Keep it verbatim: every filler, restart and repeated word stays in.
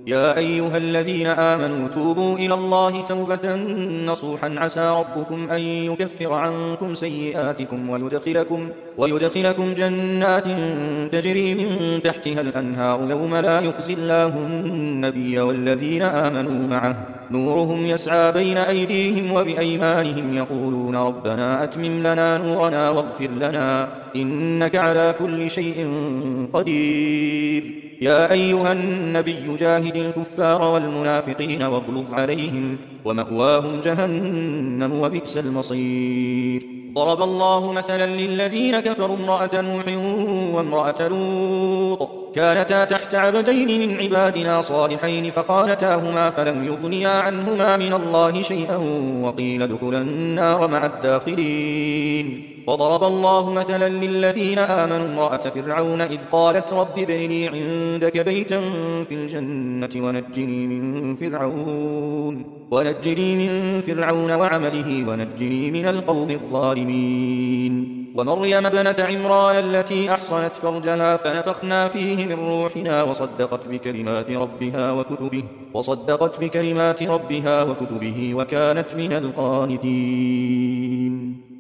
يا أيها الذين آمنوا توبوا إلى الله توبة نصوحا عسى ربكم أن يكفر عنكم سيئاتكم ويدخلكم, ويدخلكم جنات تجري من تحتها الأنهار يوم لا يخزي الله النبي والذين آمنوا معه نورهم يسعى بين أيديهم وبأيمانهم يقولون ربنا أتمم لنا نورنا واغفر لنا إنك على كل شيء قدير. يا أيها النبي جاهد الكفار والمنافقين واغلظ عليهم ومأواهم جهنم وبئس المصير. ضرب الله مثلا للذين كفروا امرأة نوح وامرأة لوط كانتا تحت عبدين من عبادنا صالحين فخانتاهما فلم يغنيا عنهما من الله شيئا وقيل ادخلا النار مع الداخلين. وضرب الله مثلا للذين آمنوا امرأة فرعون إذ قالت رب ابن لي عندك بيتا في الجنة ونجني من فرعون ونجني من فرعون وعمله ونجني من القوم الظالمين. ومريم ابنة عمران التي أحصنت فرجها فنفخنا فيه من روحنا وصدقت بكلمات ربها وكتبه وصدقت بكلمات ربها وكتبه وكانت من القانتين.